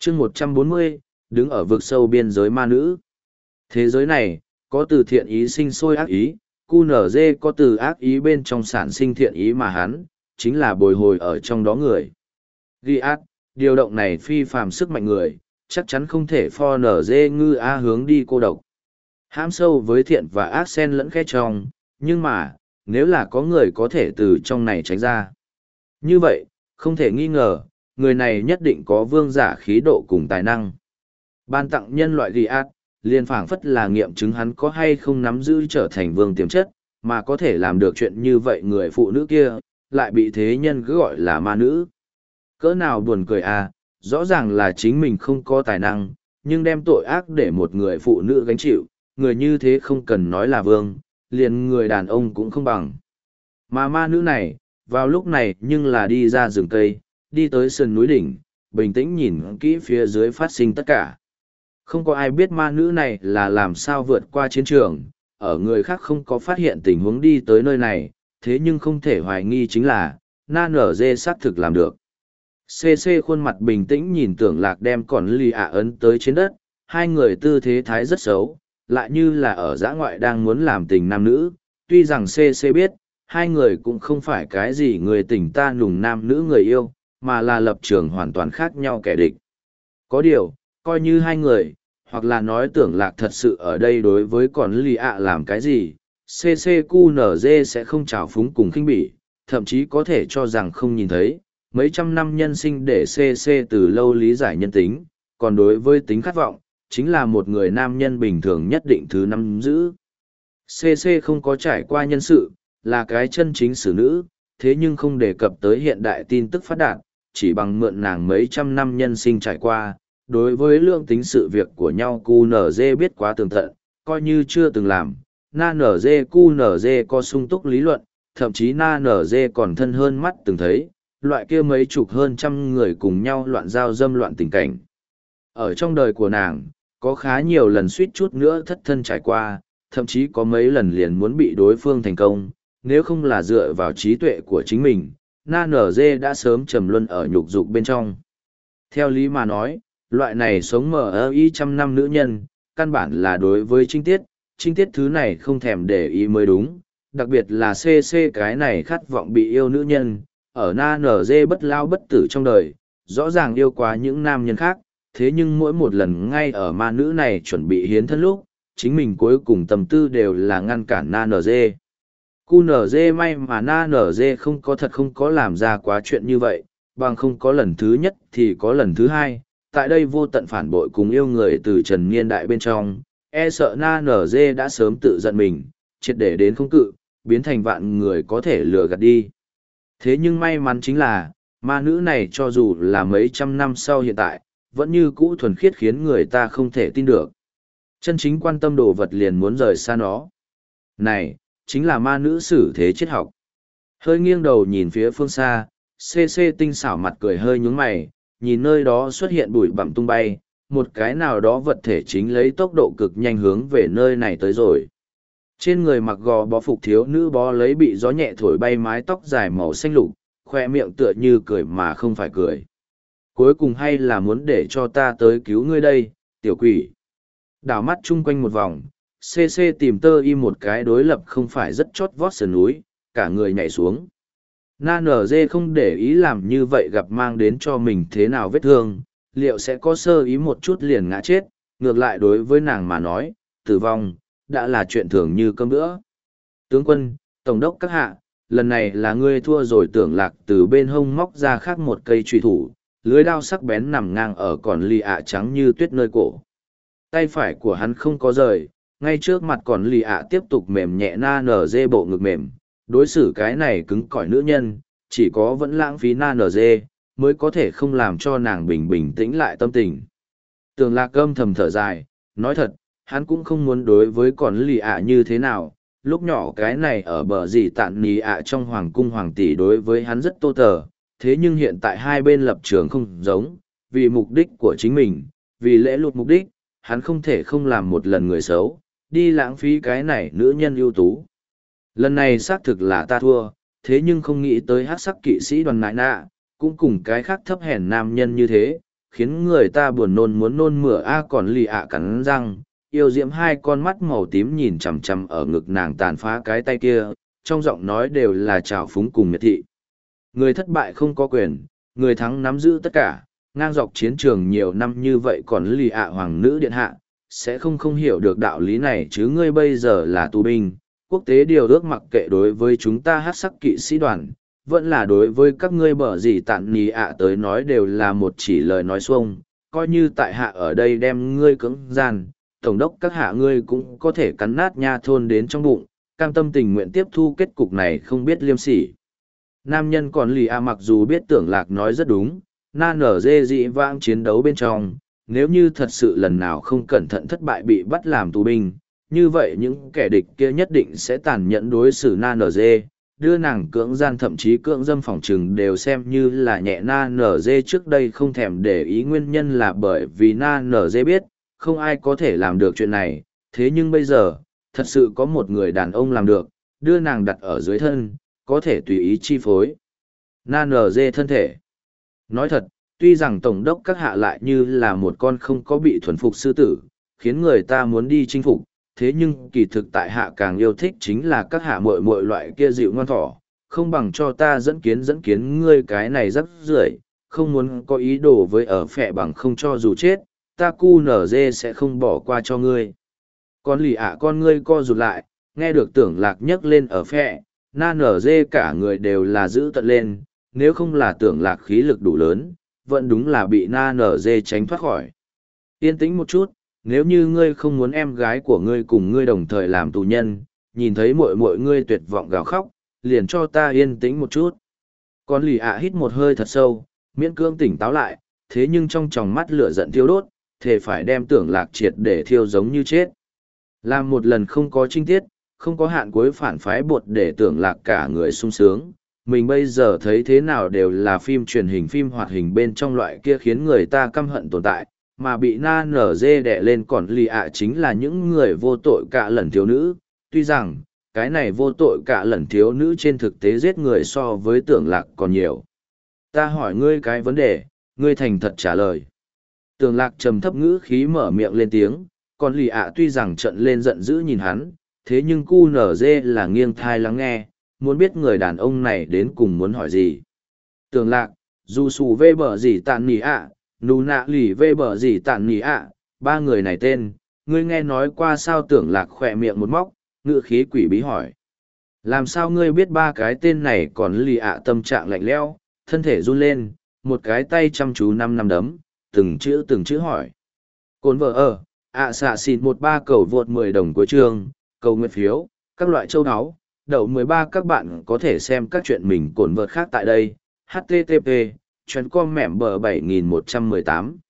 chương 140, đứng ở vực sâu biên giới ma nữ. Thế giới này, có từ thiện ý sinh sôi ác ý, QNZ có từ ác ý bên trong sản sinh thiện ý mà hắn, chính là bồi hồi ở trong đó người. Ghi ác, điều động này phi phàm sức mạnh người, chắc chắn không thể pho nở dê ngư a hướng đi cô độc. Hãm sâu với thiện và ác xen lẫn khe trong, nhưng mà, nếu là có người có thể từ trong này tránh ra. Như vậy, không thể nghi ngờ, người này nhất định có vương giả khí độ cùng tài năng. Ban tặng nhân loại ghi ác, liền phảng phất là nghiệm chứng hắn có hay không nắm giữ trở thành vương tiềm chất, mà có thể làm được chuyện như vậy người phụ nữ kia, lại bị thế nhân cứ gọi là ma nữ. Cỡ nào buồn cười à, rõ ràng là chính mình không có tài năng, nhưng đem tội ác để một người phụ nữ gánh chịu, người như thế không cần nói là vương, liền người đàn ông cũng không bằng. Mà ma nữ này, vào lúc này nhưng là đi ra rừng cây, đi tới sườn núi đỉnh, bình tĩnh nhìn kỹ phía dưới phát sinh tất cả. Không có ai biết ma nữ này là làm sao vượt qua chiến trường, ở người khác không có phát hiện tình huống đi tới nơi này, thế nhưng không thể hoài nghi chính là, na nở dê xác thực làm được. CC khuôn mặt bình tĩnh nhìn Tưởng Lạc đem còn lì ạ ấn tới trên đất, hai người tư thế thái rất xấu, lại như là ở dã ngoại đang muốn làm tình nam nữ, tuy rằng CC biết, hai người cũng không phải cái gì người tình ta nùng nam nữ người yêu, mà là lập trường hoàn toàn khác nhau kẻ địch. Có điều, coi như hai người, hoặc là nói Tưởng Lạc thật sự ở đây đối với còn lì ạ làm cái gì, CCQNZ sẽ không trào phúng cùng khinh bỉ, thậm chí có thể cho rằng không nhìn thấy, mấy trăm năm nhân sinh để CC từ lâu lý giải nhân tính, còn đối với tính khát vọng, chính là một người nam nhân bình thường nhất định thứ năm giữ. CC không có trải qua nhân sự, là cái chân chính xử nữ, thế nhưng không đề cập tới hiện đại tin tức phát đạt, chỉ bằng mượn nàng mấy trăm năm nhân sinh trải qua, đối với lượng tính sự việc của nhau QNZ biết quá tường tận, coi như chưa từng làm, na NG QNZ có sung túc lý luận, thậm chí na NG còn thân hơn mắt từng thấy, loại kia mấy chục hơn trăm người cùng nhau loạn giao dâm loạn tình cảnh. Ở trong đời của nàng, có khá nhiều lần suýt chút nữa thất thân trải qua, thậm chí có mấy lần liền muốn bị đối phương thành công, nếu không là dựa vào trí tuệ của chính mình, na NG đã sớm trầm luân ở nhục dục bên trong. Theo lý mà nói, loại này sống mở y trăm năm nữ nhân, căn bản là đối với trinh tiết thứ này không thèm để ý mới đúng, đặc biệt là CC cái này khát vọng bị yêu nữ nhân, ở na NG bất lao bất tử trong đời, rõ ràng yêu quá những nam nhân khác, thế nhưng mỗi một lần ngay ở ma nữ này chuẩn bị hiến thân lúc, chính mình cuối cùng tâm tư đều là ngăn cản na NG. QNZ may mà na NG không có làm ra quá chuyện như vậy, bằng không có lần thứ nhất thì có lần thứ hai, tại đây vô tận phản bội cùng yêu người từ trần niên đại bên trong, e sợ na NG đã sớm tự giận mình, triệt để đến không cự, biến thành vạn người có thể lừa gạt đi. Thế nhưng may mắn chính là, ma nữ này cho dù là mấy trăm năm sau hiện tại, vẫn như cũ thuần khiết khiến người ta không thể tin được. Chân chính quan tâm đồ vật liền muốn rời xa nó. Này, chính là ma nữ xử thế triết học. Hơi nghiêng đầu nhìn phía phương xa, CC tinh xảo mặt cười hơi nhướng mày, nhìn nơi đó xuất hiện bụi bặm tung bay, một cái nào đó vật thể chính lấy tốc độ cực nhanh hướng về nơi này tới rồi. Trên người mặc gò bó phục thiếu nữ bó lấy bị gió nhẹ thổi bay mái tóc dài màu xanh lục, khoe miệng tựa như cười mà không phải cười. Cuối cùng hay là muốn để cho ta tới cứu ngươi đây, tiểu quỷ. Đảo mắt chung quanh một vòng, CC tìm tơ y một cái đối lập không phải rất chót vót sườn núi, cả người nhảy xuống. Na NG không để ý làm như vậy gặp mang đến cho mình thế nào vết thương, liệu sẽ có sơ ý một chút liền ngã chết, ngược lại đối với nàng mà nói, tử vong, đã là chuyện thường như cơm bữa. Tướng quân, tổng đốc các hạ, lần này là ngươi thua rồi. Tưởng Lạc từ bên hông móc ra khác một cây truy thủ, lưới đao sắc bén nằm ngang ở còn lì ạ trắng như tuyết nơi cổ. Tay phải của hắn không có rời, ngay trước mặt còn lì ạ tiếp tục mềm nhẹ na nở dê bộ ngực mềm, đối xử cái này cứng cỏi nữ nhân, chỉ có vẫn lãng phí na nở dê, mới có thể không làm cho nàng bình tĩnh lại tâm tình. Tưởng Lạc âm thầm thở dài, nói thật, hắn cũng không muốn đối với còn lì ạ như thế nào, lúc nhỏ cái này ở bờ gì tạn nì ạ trong hoàng cung hoàng tỷ đối với hắn rất tô tờ, thế nhưng hiện tại hai bên lập trường không giống, vì mục đích của chính mình, vì lễ lụt mục đích, hắn không thể không làm một lần người xấu, đi lãng phí cái này nữ nhân ưu tú. Lần này xác thực là ta thua, thế nhưng không nghĩ tới hát sắc kỵ sĩ đoàn nại nạ, cũng cùng cái khác thấp hèn nam nhân như thế, khiến người ta buồn nôn muốn nôn mửa. Còn lì ạ cắn răng, yêu diễm hai con mắt màu tím nhìn chằm chằm ở ngực nàng tàn phá cái tay kia, trong giọng nói đều là trào phúng cùng miệt thị. Người thất bại không có quyền, người thắng nắm giữ tất cả, ngang dọc chiến trường nhiều năm như vậy còn lì ạ hoàng nữ điện hạ, sẽ không hiểu được đạo lý này chứ. Ngươi bây giờ là tù binh, quốc tế điều ước mặc kệ đối với chúng ta hát sắc kỵ sĩ đoàn, vẫn là đối với các ngươi bở gì tạn nì ạ tới nói đều là một chỉ lời nói xuông, coi như tại hạ ở đây đem ngươi cưỡng gian, tổng đốc các hạ ngươi cũng có thể cắn nát nha thôn đến trong bụng, cam tâm tình nguyện tiếp thu kết cục này không biết liêm sỉ. Nam nhân còn lì ạ mặc dù biết Tưởng Lạc nói rất đúng, na nở dê dị vãng chiến đấu bên trong, nếu như thật sự lần nào không cẩn thận thất bại bị bắt làm tù binh, như vậy những kẻ địch kia nhất định sẽ tàn nhẫn đối xử na nở dê, đưa nàng cưỡng gian thậm chí cưỡng dâm phỏng trừng đều xem như là nhẹ. Na nở dê trước đây không thèm để ý nguyên nhân là bởi vì na nở dê biết, không ai có thể làm được chuyện này, thế nhưng bây giờ, thật sự có một người đàn ông làm được, đưa nàng đặt ở dưới thân, có thể tùy ý chi phối na nở dê thân thể. Nói thật, tuy rằng tổng đốc các hạ lại như là một con không có bị thuần phục sư tử, khiến người ta muốn đi chinh phục, thế nhưng kỳ thực tại hạ càng yêu thích chính là các hạ muội muội loại kia dịu ngoan thỏ, không bằng cho ta dẫn kiến ngươi cái này rắc rưởi, không muốn có ý đồ với ở phệ bằng không cho dù chết, ta cu nở dê sẽ không bỏ qua cho ngươi. Con lì ạ con ngươi co rụt lại, nghe được Tưởng Lạc nhấc lên ở phệ, na nở dê cả người đều là giữ tận lên, nếu không là Tưởng Lạc khí lực đủ lớn, vẫn đúng là bị na nở dê tránh thoát khỏi. Yên tĩnh một chút, nếu như ngươi không muốn em gái của ngươi cùng ngươi đồng thời làm tù nhân, nhìn thấy muội muội ngươi tuyệt vọng gào khóc, liền cho ta yên tĩnh một chút. Con lì ạ hít một hơi thật sâu, miễn cưỡng tỉnh táo lại, thế nhưng trong tròng mắt lửa giận thiêu đốt, thề phải đem Tưởng Lạc triệt để thiêu giống như chết. Làm một lần không có trinh tiết, không có hạn cuối phản phái bột để Tưởng Lạc cả người sung sướng. Mình bây giờ thấy thế nào đều là phim truyền hình phim hoạt hình bên trong loại kia khiến người ta căm hận tồn tại, mà bị na nở dê đẻ lên còn lì ạ chính là những người vô tội cả lần thiếu nữ. Tuy rằng, cái này vô tội cả lần thiếu nữ trên thực tế giết người so với Tưởng Lạc còn nhiều. Ta hỏi ngươi cái vấn đề, ngươi thành thật trả lời. Tưởng Lạc trầm thấp ngữ khí mở miệng lên tiếng, còn lì ạ tuy rằng trận lên giận dữ nhìn hắn, thế nhưng cu nở dê là nghiêng thai lắng nghe, muốn biết người đàn ông này đến cùng muốn hỏi gì. Tưởng Lạc, dù xù vê bở gì tàn nỉ ạ, nù nạ lì vê bở gì tàn nỉ ạ, ba người này tên, ngươi nghe nói qua sao? Tưởng Lạc khỏe miệng một móc, ngựa khí quỷ bí hỏi. Làm sao ngươi biết ba cái tên này? Còn lì ạ tâm trạng lạnh lẽo, thân thể run lên, một cái tay chăm chú năm đấm, từng chữ hỏi. Cồn vợ ở, xạ xịt 13 cầu vượt 10 đồng cuối chương, cầu nguyện phiếu, các loại châu áo. Đậu 13 các bạn có thể xem các chuyện mình cồn vợt khác tại đây. http://com mẻm bờ 7118